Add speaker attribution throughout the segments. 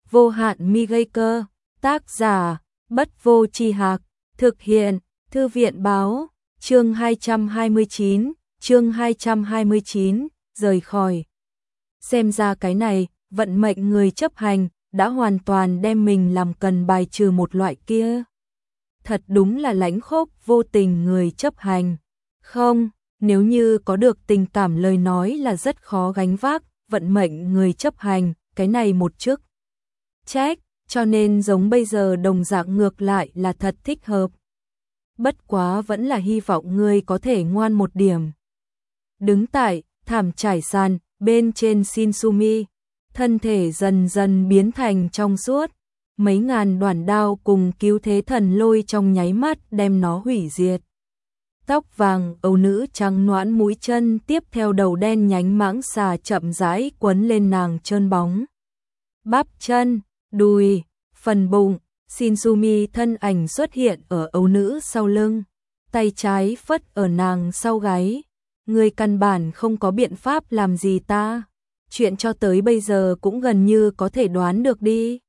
Speaker 1: vô hạn mi gây cơ, tác giả, Bất Vô Tri Hạc, thực hiện, Thư viện báo, chương 229, rời khỏi. Xem ra cái này, vận mệnh người chấp hành, đã hoàn toàn đem mình làm cần bài trừ một loại kia. Thật đúng là lãnh khốc vô tình người chấp hành. Không, nếu như có được tình cảm lời nói là rất khó gánh vác, vận mệnh người chấp hành, cái này một chức trách, cho nên giống bây giờ đồng dạng ngược lại là thật thích hợp. Bất quá vẫn là hy vọng ngươi có thể ngoan một điểm. Đứng tại thảm trải sàn bên trên Shinsumi, thân thể dần dần biến thành trong suốt, mấy ngàn đoản đao cùng cứu thế thần lôi trong nháy mắt đem nó hủy diệt. Tóc vàng âu nữ trắng nõn mũi chân tiếp theo đầu đen nhánh mãng xà chậm rãi quấn lên nàng trơn bóng. Bắp chân, đùi, phần bụng, Shinsumi thân ảnh xuất hiện ở âu nữ sau lưng, tay trái phất ở nàng sau gáy. Người căn bản không có biện pháp làm gì ta. Chuyện cho tới bây giờ cũng gần như có thể đoán được đi.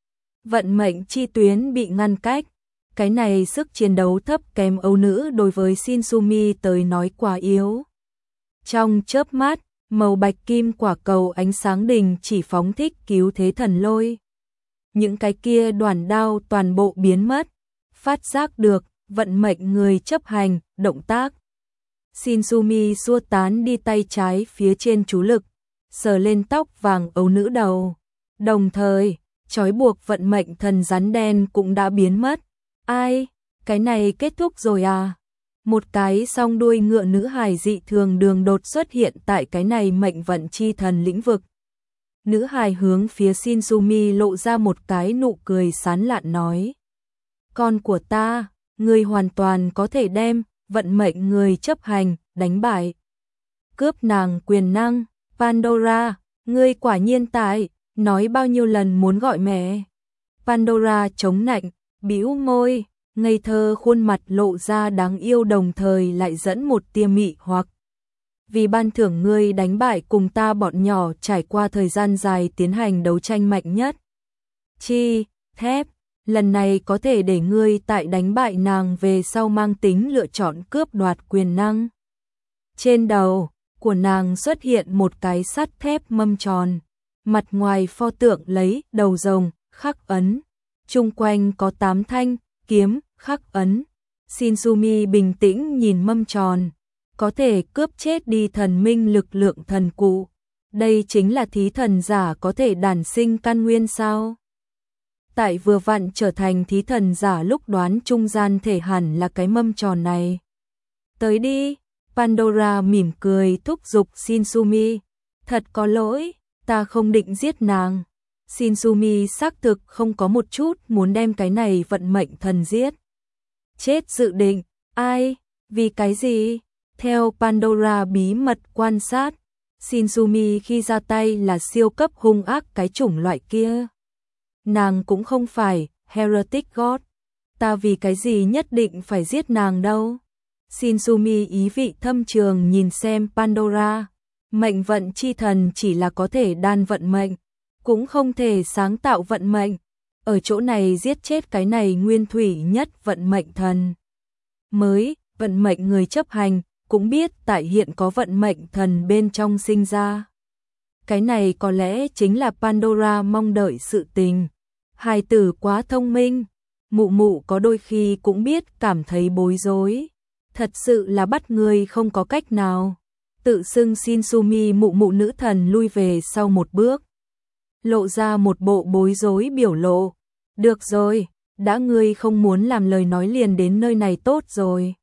Speaker 1: Vận mệnh chi tuyến bị ngăn cách. Cái này sức chiến đấu thấp kém âu nữ đối với Shinsumi tới nói quá yếu. Trong chớp mắt, màu bạch kim quả cầu ánh sáng đình chỉ phóng thích cứu thế thần lôi. Những cái kia đoản đao toàn bộ biến mất. Phát giác được, vận mệnh người chấp hành, động tác. Shinsumi xua tán đi tay trái phía trên chú lực, sờ lên tóc vàng âu nữ đầu. Đồng thời, trói buộc vận mệnh thần rắn đen cũng đã biến mất. Ai, cái này kết thúc rồi à? Một cái song đuôi ngựa nữ hài dị thường đường đột xuất hiện tại cái này mệnh vận chi thần lĩnh vực. Nữ hài hướng phía Shinsumi lộ ra một cái nụ cười sán lạn nói. Con của ta, ngươi hoàn toàn có thể đem vận mệnh người chấp hành, đánh bại. Cướp nàng quyền năng, Pandora, ngươi quả nhiên tài, nói bao nhiêu lần muốn gọi mẹ. Pandora chống nạnh, bĩu môi, ngây thơ khuôn mặt lộ ra đáng yêu đồng thời lại dẫn một tia mị hoặc. Vì ban thưởng ngươi đánh bại cùng ta bọn nhỏ trải qua thời gian dài tiến hành đấu tranh mạnh nhất. Chi, thép, lần này có thể để ngươi tại đánh bại nàng về sau mang tính lựa chọn cướp đoạt quyền năng. Trên đầu của nàng xuất hiện một cái sắt thép mâm tròn, mặt ngoài pho tượng lấy đầu rồng, khắc ấn, chung quanh có 8 thanh kiếm, khắc ấn. Shinsumi bình tĩnh nhìn mâm tròn, có thể cướp chết đi thần minh lực lượng thần cụ. Đây chính là thí thần giả có thể đản sinh căn nguyên sao? Tại vừa vặn trở thành thí thần giả lúc đoán trung gian thể hẳn là cái mâm tròn này. Tới đi, Pandora mỉm cười thúc giục Shinsumi. Thật có lỗi, ta không định giết nàng. Shinsumi xác thực không có một chút muốn đem cái này vận mệnh thần giết. Chết dự định, ai, vì cái gì? Theo Pandora bí mật quan sát, Shinsumi khi ra tay là siêu cấp hung ác cái chủng loại kia. Nàng cũng không phải Heretic God. Ta vì cái gì nhất định phải giết nàng đâu? Shinsumi ý vị thâm trường nhìn xem Pandora. Mệnh vận chi thần chỉ là có thể đan vận mệnh, cũng không thể sáng tạo vận mệnh. Ở chỗ này giết chết cái này nguyên thủy nhất vận mệnh thần. Mới, vận mệnh người chấp hành, cũng biết tại hiện có vận mệnh thần bên trong sinh ra. Cái này có lẽ chính là Pandora mong đợi sự tình. Hài tử quá thông minh, mụ mụ có đôi khi cũng biết cảm thấy bối rối. Thật sự là bắt người không có cách nào. Tự xưng Shinsumi mụ mụ nữ thần lui về sau một bước. Lộ ra một bộ bối rối biểu lộ. Được rồi, đã ngươi không muốn làm lời nói liền đến nơi này tốt rồi.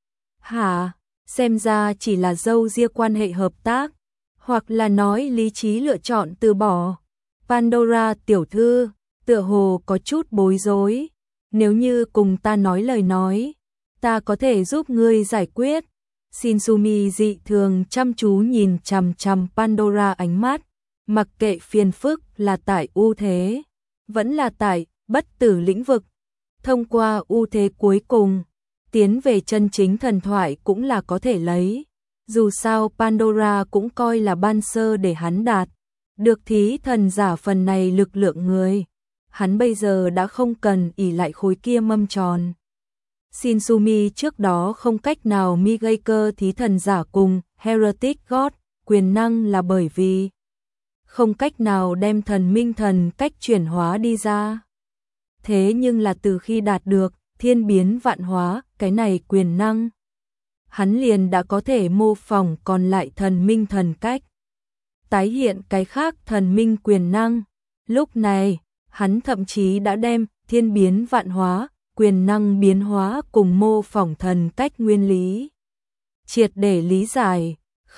Speaker 1: Hả, xem ra chỉ là dâu ria quan hệ hợp tác, hoặc là nói lý trí lựa chọn từ bỏ. Pandora tiểu thư, tựa hồ có chút bối rối. Nếu như cùng ta nói lời nói, ta có thể giúp ngươi giải quyết. Shinsumi dị thường chăm chú nhìn chằm chằm Pandora ánh mắt, mặc kệ phiền phức là tại ưu thế, vẫn là tại bất tử lĩnh vực. Thông qua ưu thế cuối cùng, tiến về chân chính thần thoại cũng là có thể lấy. Dù sao Pandora cũng coi là ban sơ để hắn đạt Được thí thần giả phần này lực lượng người, hắn bây giờ đã không cần ỷ lại khối kia mâm tròn. Shinsumi trước đó không cách nào mi gây cơ thí thần giả cùng Heretic God quyền năng là bởi vì không cách nào đem thần minh thần cách chuyển hóa đi ra. Thế nhưng là từ khi đạt được thiên biến vạn hóa cái này quyền năng, hắn liền đã có thể mô phỏng còn lại thần minh thần cách, tái hiện cái khác thần minh quyền năng. Lúc này, hắn thậm chí đã đem thiên biến vạn hóa, quyền năng biến hóa cùng mô phỏng thần cách nguyên lý triệt để lý giải.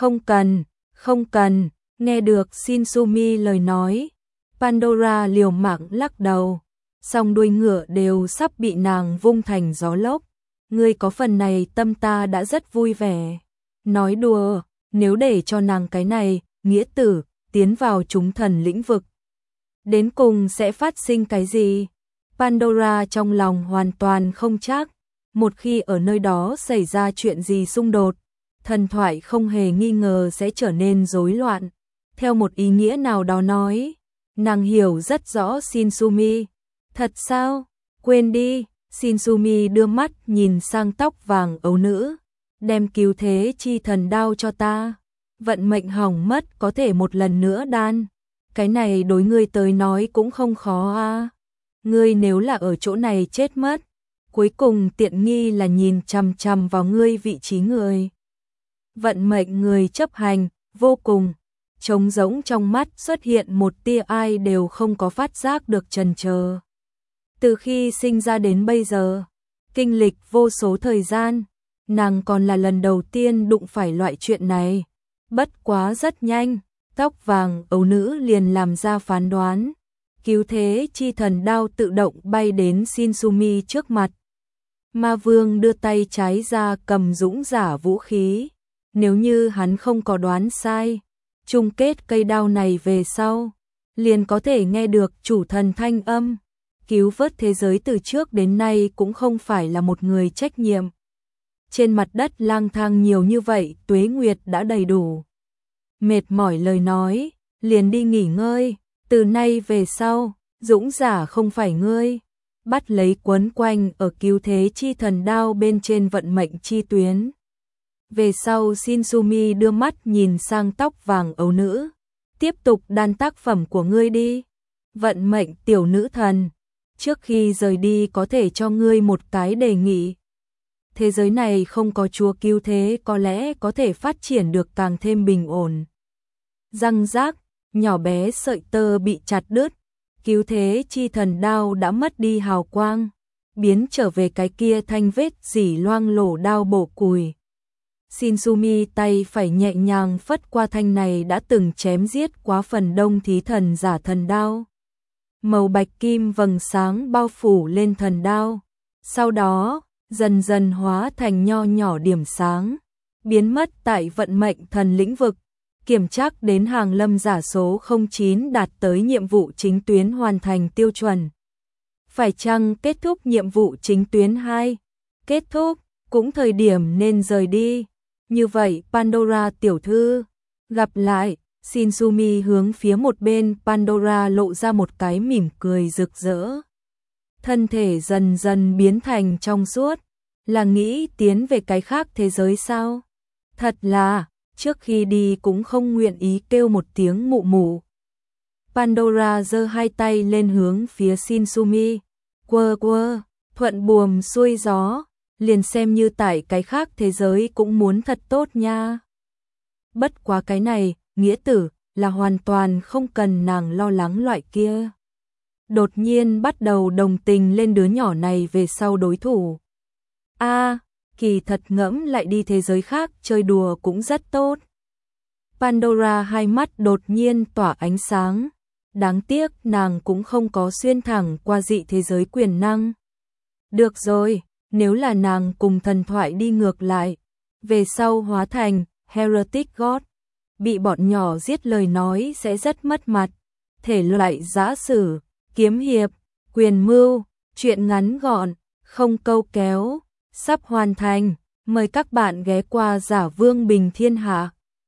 Speaker 1: Không cần, nghe được Shinsumi lời nói, Pandora liều mạng lắc đầu, song đuôi ngựa đều sắp bị nàng vung thành gió lốc. Ngươi có phần này tâm ta đã rất vui vẻ. Nói đùa, nếu để cho nàng cái này, nghĩa tử, tiến vào chúng thần lĩnh vực, đến cùng sẽ phát sinh cái gì? Pandora trong lòng hoàn toàn không chắc, một khi ở nơi đó xảy ra chuyện gì xung đột, thần thoại không hề nghi ngờ sẽ trở nên rối loạn. Theo một ý nghĩa nào đó nói, nàng hiểu rất rõ Shinsumi. Thật sao? Quên đi. Shinsumi đưa mắt nhìn sang tóc vàng ấu nữ, đem cứu thế chi thần đao cho ta. Vận mệnh hỏng mất có thể một lần nữa đan. Cái này đối ngươi tới nói cũng không khó à. Ngươi nếu là ở chỗ này chết mất, cuối cùng tiện nghi là nhìn chằm chằm vào ngươi vị trí người. Vận mệnh người chấp hành, vô cùng trống rỗng trong mắt xuất hiện một tia ai đều không có phát giác được chần chờ. Từ khi sinh ra đến bây giờ, kinh lịch vô số thời gian, nàng còn là lần đầu tiên đụng phải loại chuyện này. Bất quá rất nhanh, tóc vàng ấu nữ liền làm ra phán đoán. Cứu thế chi thần đao tự động bay đến Shinsumi trước mặt. Ma vương đưa tay trái ra cầm dũng giả vũ khí. Nếu như hắn không có đoán sai, chung kết cây đao này về sau, liền có thể nghe được chủ thần thanh âm. Cứu vớt thế giới từ trước đến nay cũng không phải là một người trách nhiệm. Trên mặt đất lang thang nhiều như vậy, tuế nguyệt đã đầy đủ. Mệt mỏi lời nói, liền đi nghỉ ngơi, từ nay về sau, dũng giả không phải ngươi. Bắt lấy quấn quanh ở cứu thế chi thần đao bên trên vận mệnh chi tuyến. Về sau Shinsumi đưa mắt nhìn sang tóc vàng ấu nữ. Tiếp tục đan tác phẩm của ngươi đi. Vận mệnh tiểu nữ thần. Trước khi rời đi có thể cho ngươi một cái đề nghị. Thế giới này không có chúa cứu thế có lẽ có thể phát triển được càng thêm bình ổn. Răng rác, nhỏ bé sợi tơ bị chặt đứt. Cứu thế chi thần đao đã mất đi hào quang. Biến trở về cái kia thanh vết dỉ loang lổ đao bổ cùi. Shinsumi tay phải nhẹ nhàng phất qua thanh này đã từng chém giết quá phần đông thí thần giả thần đao. Màu bạch kim vầng sáng bao phủ lên thần đao. Sau đó, dần dần hóa thành nho nhỏ điểm sáng, biến mất tại vận mệnh thần lĩnh vực. Kiểm tra đến hàng lâm giả số 09 đạt tới nhiệm vụ chính tuyến hoàn thành tiêu chuẩn. Phải chăng kết thúc nhiệm vụ chính tuyến 2? Kết thúc, cũng thời điểm nên rời đi. Như vậy Pandora tiểu thư, gặp lại. Shinsumi hướng phía một bên Pandora lộ ra một cái mỉm cười rực rỡ. Thân thể dần dần biến thành trong suốt, là nghĩ tiến về cái khác thế giới sao? Thật là, trước khi đi cũng không nguyện ý kêu một tiếng mụ mụ. Pandora giơ hai tay lên hướng phía Shinsumi, quơ quơ, thuận buồm xuôi gió, liền xem như tại cái khác thế giới cũng muốn thật tốt nha. Bất quá cái này, nghĩa tử, là hoàn toàn không cần nàng lo lắng loại kia. Đột nhiên bắt đầu đồng tình lên đứa nhỏ này về sau đối thủ. Kỳ thật ngẫm lại đi thế giới khác chơi đùa cũng rất tốt. Pandora hai mắt đột nhiên tỏa ánh sáng. Đáng tiếc nàng cũng không có xuyên thẳng qua dị thế giới quyền năng. Được rồi, nếu là nàng cùng thần thoại đi ngược lại, về sau hóa thành Heretic God, bị bọn nhỏ giết lời nói sẽ rất mất mặt. Thể loại giã sử, kiếm hiệp, quyền mưu, truyện ngắn gọn, không câu kéo, sắp hoàn thành. Mời các bạn ghé qua Giả Vương Bình Thiên Hạ.